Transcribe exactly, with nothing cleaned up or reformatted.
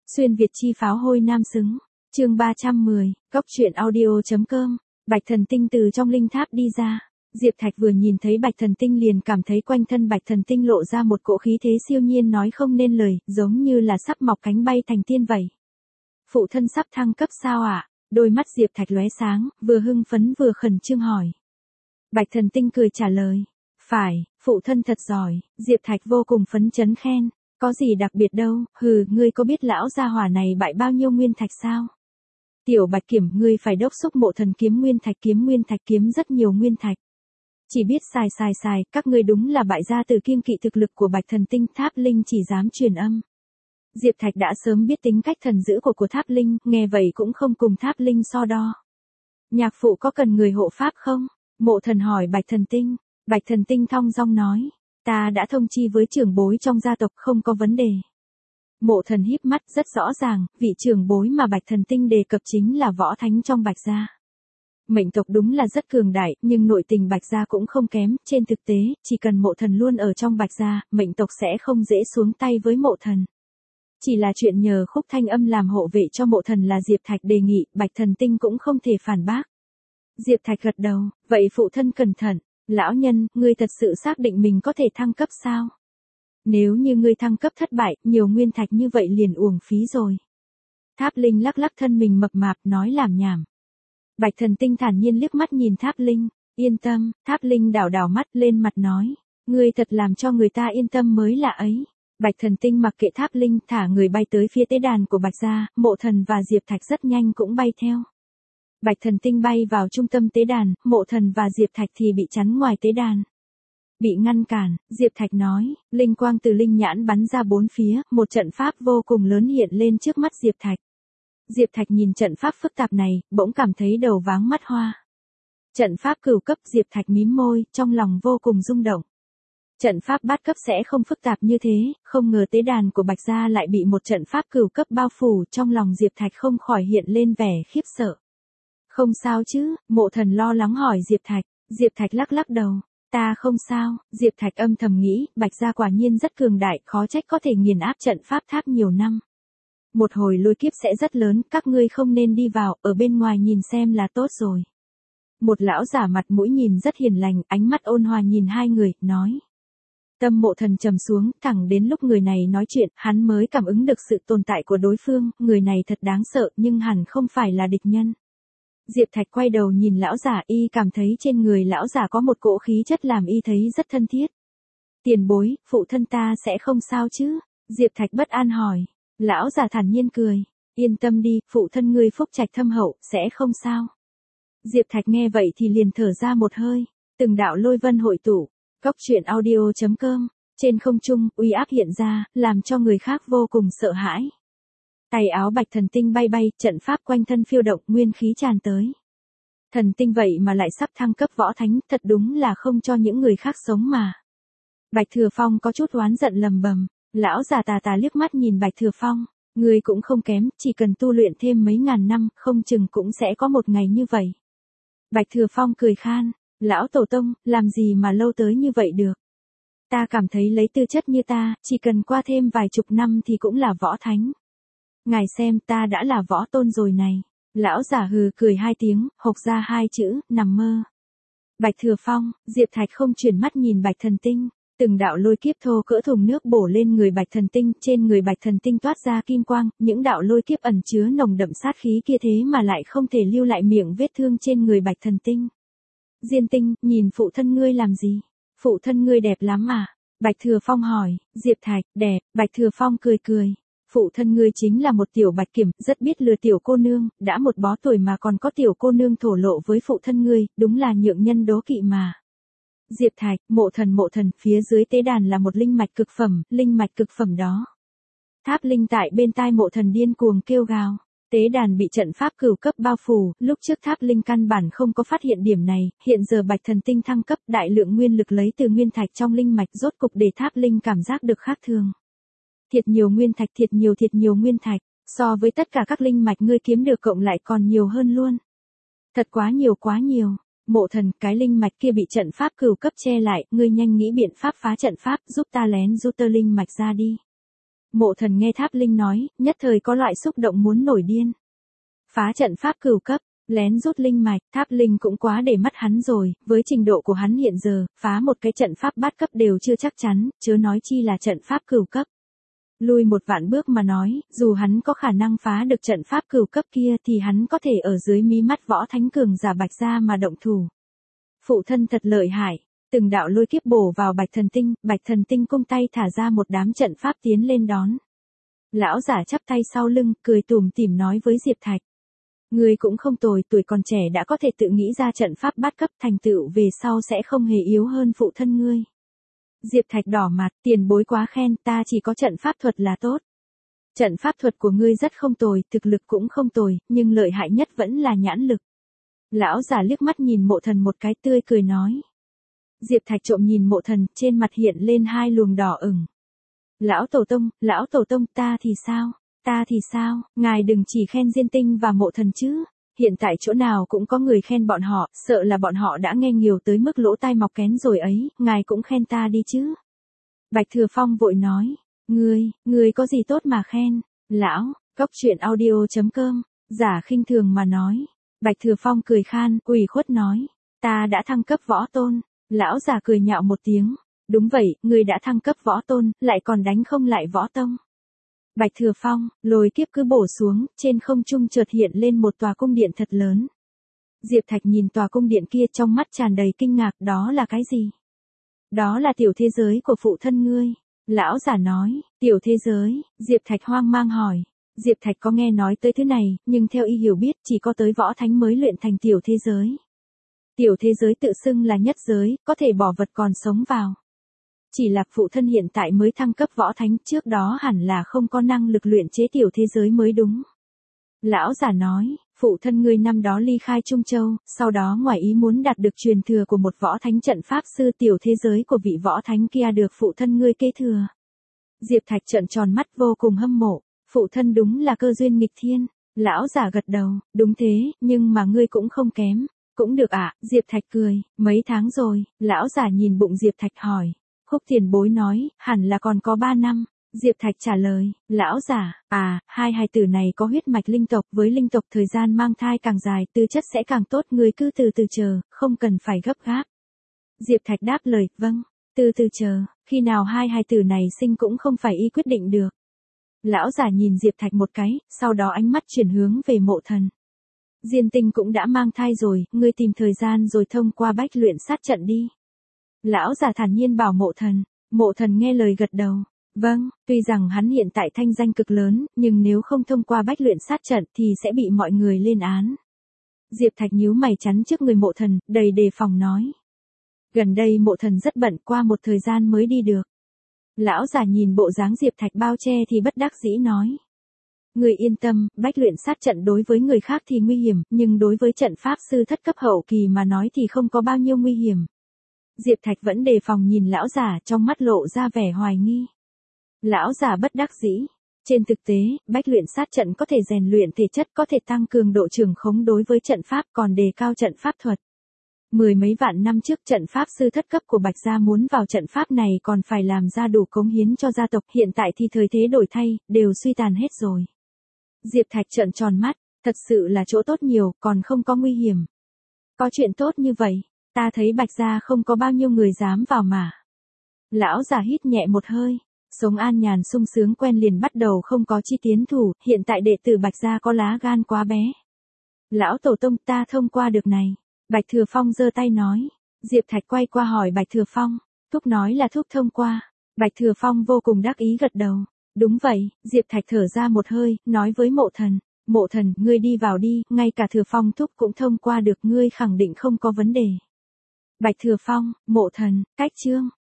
Xuyên Việt chi pháo hôi nam xứng. Chương ba trăm mười, Góc truyện audio.com. Bạch Thần Tinh từ trong linh tháp đi ra. Diệp Thạch vừa nhìn thấy Bạch Thần Tinh liền cảm thấy quanh thân Bạch Thần Tinh lộ ra một cỗ khí thế siêu nhiên nói không nên lời, giống như là sắp mọc cánh bay thành tiên vậy. Phụ thân sắp thăng cấp sao ạ? À? Đôi mắt Diệp Thạch lóe sáng, vừa hưng phấn vừa khẩn trương hỏi. Bạch Thần Tinh cười trả lời. Phải, phụ thân thật giỏi. Diệp Thạch vô cùng phấn chấn khen. Có gì đặc biệt đâu, hừ, ngươi có biết lão gia hỏa này bại bao nhiêu nguyên thạch sao? Tiểu Bạch Kiểm, ngươi phải đốc xúc Mộ Thần kiếm nguyên thạch kiếm nguyên thạch kiếm rất nhiều nguyên thạch. Chỉ biết xài xài xài, các ngươi đúng là bại gia từ kiêng kỵ thực lực của Bạch Thần Tinh. Tháp Linh chỉ dám truyền âm. Diệp Thạch đã sớm biết tính cách thần dữ của của Tháp Linh, nghe vậy cũng không cùng Tháp Linh so đo. Nhạc phụ có cần người hộ pháp không? Mộ Thần hỏi Bạch Thần Tinh. Bạch Thần Tinh thong dong nói. Ta đã thông chi với trưởng bối trong gia tộc, không có vấn đề. Mộ Thần híp mắt, rất rõ ràng, vị trưởng bối mà Bạch Thần Tinh đề cập chính là võ thánh trong Bạch gia. Mệnh tộc đúng là rất cường đại, nhưng nội tình Bạch gia cũng không kém, trên thực tế, chỉ cần Mộ Thần luôn ở trong Bạch gia, mệnh tộc sẽ không dễ xuống tay với Mộ Thần. Chỉ là chuyện nhờ Khúc Thanh Âm làm hộ vệ cho Mộ Thần là Diệp Thạch đề nghị, Bạch Thần Tinh cũng không thể phản bác. Diệp Thạch gật đầu, vậy phụ thân cẩn thận. Lão nhân, ngươi thật sự xác định mình có thể thăng cấp sao? Nếu như ngươi thăng cấp thất bại, nhiều nguyên thạch như vậy liền uổng phí rồi. Tháp Linh lắc lắc thân mình mập mạp, nói làm nhảm. Bạch Thần Tinh thản nhiên liếc mắt nhìn Tháp Linh, yên tâm. Tháp Linh đảo đảo mắt lên mặt nói, ngươi thật làm cho người ta yên tâm mới là ấy. Bạch Thần Tinh mặc kệ Tháp Linh, thả người bay tới phía tế đàn của Bạch gia, Mộ Thần và Diệp Thạch rất nhanh cũng bay theo. Bạch Thần Tinh bay vào trung tâm tế đàn, Mộ Thần và Diệp Thạch thì bị chắn ngoài tế đàn. Bị ngăn cản, Diệp Thạch nói, linh quang từ linh nhãn bắn ra bốn phía, một trận pháp vô cùng lớn hiện lên trước mắt Diệp Thạch. Diệp Thạch nhìn trận pháp phức tạp này, bỗng cảm thấy đầu váng mắt hoa. Trận pháp cửu cấp, Diệp Thạch mím môi, trong lòng vô cùng rung động. Trận pháp bát cấp sẽ không phức tạp như thế, không ngờ tế đàn của Bạch gia lại bị một trận pháp cửu cấp bao phủ, trong lòng Diệp Thạch không khỏi hiện lên vẻ khiếp sợ. Không sao chứ? Mộ Thần lo lắng hỏi Diệp Thạch. Diệp Thạch lắc lắc đầu. Ta không sao. Diệp Thạch âm thầm nghĩ, Bạch gia quả nhiên rất cường đại, khó trách có thể nghiền áp trận pháp tháp nhiều năm. Một hồi lôi kiếp sẽ rất lớn, các ngươi không nên đi vào, ở bên ngoài nhìn xem là tốt rồi. Một lão giả mặt mũi nhìn rất hiền lành, ánh mắt ôn hòa nhìn hai người, nói. Tâm Mộ Thần trầm xuống, thẳng đến lúc người này nói chuyện, hắn mới cảm ứng được sự tồn tại của đối phương, người này thật đáng sợ, nhưng hẳn không phải là địch nhân. Diệp Thạch quay đầu nhìn lão giả, y cảm thấy trên người lão giả có một cỗ khí chất làm y thấy rất thân thiết. Tiền bối, phụ thân ta sẽ không sao chứ? Diệp Thạch bất an hỏi. Lão giả thản nhiên cười. Yên tâm đi, phụ thân ngươi phúc trạch thâm hậu, sẽ không sao. Diệp Thạch nghe vậy thì liền thở ra một hơi. Từng đạo lôi vân hội tụ. Góc truyện audio.com. Trên không trung, uy áp hiện ra, làm cho người khác vô cùng sợ hãi. Tay áo Bạch Thần Tinh bay bay, trận pháp quanh thân phiêu động, nguyên khí tràn tới. Thần tinh vậy mà lại sắp thăng cấp võ thánh, thật đúng là không cho những người khác sống mà. Bạch Thừa Phong có chút oán giận lầm bầm, lão già tà tà liếc mắt nhìn Bạch Thừa Phong, ngươi cũng không kém, chỉ cần tu luyện thêm mấy ngàn năm, không chừng cũng sẽ có một ngày như vậy. Bạch Thừa Phong cười khan, lão tổ tông, làm gì mà lâu tới như vậy được. Ta cảm thấy lấy tư chất như ta, chỉ cần qua thêm vài chục năm thì cũng là võ thánh. Ngài xem, ta đã là võ tôn rồi này. Lão giả hừ cười hai tiếng, hộc ra hai chữ, nằm mơ. Bạch Thừa Phong, Diệp Thạch không chuyển mắt nhìn Bạch Thần Tinh. Từng đạo lôi kiếp thô cỡ thùng nước bổ lên người Bạch Thần Tinh, trên người Bạch Thần Tinh toát ra kim quang, những đạo lôi kiếp ẩn chứa nồng đậm sát khí kia thế mà lại không thể lưu lại miệng vết thương trên người Bạch Thần Tinh. Diên Tinh, nhìn phụ thân ngươi làm gì? Phụ thân ngươi đẹp lắm à? Bạch Thừa Phong hỏi. Diệp Thạch, đẹp. Bạch Thừa Phong cười cười. Phụ thân ngươi chính là một tiểu Bạch Kiểm, rất biết lừa tiểu cô nương, đã một bó tuổi mà còn có tiểu cô nương thổ lộ với phụ thân ngươi, đúng là nhượng nhân đố kỵ mà. Diệp Thạch, Mộ Thần Mộ Thần, phía dưới tế đàn là một linh mạch cực phẩm, linh mạch cực phẩm đó. Tháp Linh tại bên tai Mộ Thần điên cuồng kêu gào. Tế đàn bị trận pháp cửu cấp bao phủ, lúc trước Tháp Linh căn bản không có phát hiện điểm này, hiện giờ Bạch Thần Tinh thăng cấp, đại lượng nguyên lực lấy từ nguyên thạch trong linh mạch rốt cục để Tháp Linh cảm giác được khác thường. Thiệt nhiều nguyên thạch, thiệt nhiều thiệt nhiều nguyên thạch, so với tất cả các linh mạch ngươi kiếm được cộng lại còn nhiều hơn luôn. Thật quá nhiều quá nhiều. Mộ Thần, cái linh mạch kia bị trận pháp cửu cấp che lại, ngươi nhanh nghĩ biện pháp phá trận pháp, giúp ta lén rút tơ linh mạch ra đi. Mộ Thần nghe Tháp Linh nói, nhất thời có loại xúc động muốn nổi điên. Phá trận pháp cửu cấp, lén rút linh mạch, Tháp Linh cũng quá để mắt hắn rồi, với trình độ của hắn hiện giờ, phá một cái trận pháp bát cấp đều chưa chắc chắn, chớ nói chi là trận pháp cửu cấp. Lui một vạn bước mà nói, dù hắn có khả năng phá được trận pháp cửu cấp kia thì hắn có thể ở dưới mí mắt võ thánh cường giả Bạch gia mà động thủ. Phụ thân thật lợi hại, từng đạo lôi kiếp bổ vào Bạch Thần Tinh, Bạch Thần Tinh cung tay thả ra một đám trận pháp tiến lên đón. Lão giả chắp tay sau lưng, cười tủm tỉm nói với Diệp Thạch. Ngươi cũng không tồi, tuổi còn trẻ đã có thể tự nghĩ ra trận pháp bát cấp, thành tựu về sau sẽ không hề yếu hơn phụ thân ngươi. Diệp Thạch đỏ mặt, tiền bối quá khen, ta chỉ có trận pháp thuật là tốt. Trận pháp thuật của ngươi rất không tồi, thực lực cũng không tồi, nhưng lợi hại nhất vẫn là nhãn lực. Lão giả liếc mắt nhìn Mộ Thần một cái, tươi cười nói. Diệp Thạch trộm nhìn Mộ Thần, trên mặt hiện lên hai luồng đỏ ửng. Lão Tổ Tông, Lão Tổ Tông, ta thì sao? Ta thì sao? Ngài đừng chỉ khen Diên Tinh và Mộ Thần chứ. Hiện tại chỗ nào cũng có người khen bọn họ, sợ là bọn họ đã nghe nhiều tới mức lỗ tai mọc kén rồi ấy, ngài cũng khen ta đi chứ. Bạch Thừa Phong vội nói, ngươi, ngươi có gì tốt mà khen? Lão, Cốc Truyện Audio chấm com, giả khinh thường mà nói. Bạch Thừa Phong cười khan, ủy khuất nói, ta đã thăng cấp võ tôn. Lão già cười nhạo một tiếng, đúng vậy, ngươi đã thăng cấp võ tôn, lại còn đánh không lại võ tông. Bạch Thừa Phong, lôi kiếp cứ bổ xuống, trên không trung chợt hiện lên một tòa cung điện thật lớn. Diệp Thạch nhìn tòa cung điện kia trong mắt tràn đầy kinh ngạc, đó là cái gì? Đó là tiểu thế giới của phụ thân ngươi. Lão giả nói, tiểu thế giới, Diệp Thạch hoang mang hỏi. Diệp Thạch có nghe nói tới thứ này, nhưng theo y hiểu biết chỉ có tới võ thánh mới luyện thành tiểu thế giới. Tiểu thế giới tự xưng là nhất giới, có thể bỏ vật còn sống vào. Chỉ là phụ thân hiện tại mới thăng cấp võ thánh, trước đó hẳn là không có năng lực luyện chế tiểu thế giới mới đúng. Lão giả nói, phụ thân ngươi năm đó ly khai Trung Châu, sau đó ngoài ý muốn đạt được truyền thừa của một võ thánh trận pháp sư, tiểu thế giới của vị võ thánh kia được phụ thân ngươi kế thừa. Diệp Thạch trợn tròn mắt vô cùng hâm mộ, phụ thân đúng là cơ duyên nghịch thiên. Lão giả gật đầu, đúng thế, nhưng mà ngươi cũng không kém. Cũng được ạ, à, Diệp Thạch cười, mấy tháng rồi, lão giả nhìn bụng Diệp Thạch hỏi. Khúc tiền bối nói, hẳn là còn có ba năm. Diệp Thạch trả lời, lão giả, à, hai hài tử này có huyết mạch linh tộc, với linh tộc thời gian mang thai càng dài, tư chất sẽ càng tốt, người cứ từ từ chờ, không cần phải gấp gáp. Diệp Thạch đáp lời, vâng, từ từ chờ, khi nào hai hài tử này sinh cũng không phải y quyết định được. Lão giả nhìn Diệp Thạch một cái, sau đó ánh mắt chuyển hướng về Mộ Thần. Diên Tinh cũng đã mang thai rồi, ngươi tìm thời gian rồi thông qua bách luyện sát trận đi. Lão giả thản nhiên bảo Mộ Thần. Mộ Thần nghe lời gật đầu. Vâng, tuy rằng hắn hiện tại thanh danh cực lớn, nhưng nếu không thông qua bách luyện sát trận thì sẽ bị mọi người lên án. Diệp Thạch nhíu mày chắn trước người Mộ Thần, đầy đề phòng nói. Gần đây Mộ Thần rất bận, qua một thời gian mới đi được. Lão giả nhìn bộ dáng Diệp Thạch bao che thì bất đắc dĩ nói. Người yên tâm, bách luyện sát trận đối với người khác thì nguy hiểm, nhưng đối với trận pháp sư thất cấp hậu kỳ mà nói thì không có bao nhiêu nguy hiểm. Diệp Thạch vẫn đề phòng nhìn lão giả, trong mắt lộ ra vẻ hoài nghi. Lão giả bất đắc dĩ. Trên thực tế, bách luyện sát trận có thể rèn luyện thể chất, có thể tăng cường độ trưởng khống đối với trận pháp, còn đề cao trận pháp thuật. Mười mấy vạn năm trước trận pháp sư thất cấp của Bạch gia muốn vào trận pháp này còn phải làm ra đủ cống hiến cho gia tộc, hiện tại thì thời thế đổi thay, đều suy tàn hết rồi. Diệp Thạch trợn tròn mắt, thật sự là chỗ tốt nhiều, còn không có nguy hiểm. Có chuyện tốt như vậy, ta thấy Bạch gia không có bao nhiêu người dám vào mà. Lão già hít nhẹ một hơi, sống an nhàn sung sướng quen liền bắt đầu không có chi tiến thủ, hiện tại đệ tử Bạch gia có lá gan quá bé. Lão tổ tông, ta thông qua được này. Bạch Thừa Phong giơ tay nói. Diệp Thạch quay qua hỏi Bạch Thừa Phong, thúc nói là thúc thông qua. Bạch Thừa Phong vô cùng đắc ý gật đầu. Đúng vậy, Diệp Thạch thở ra một hơi, nói với Mộ Thần. Mộ Thần, ngươi đi vào đi, ngay cả Thừa Phong thúc cũng thông qua được, ngươi khẳng định không có vấn đề. Bạch Thừa Phong, Mộ Thần, cách chương.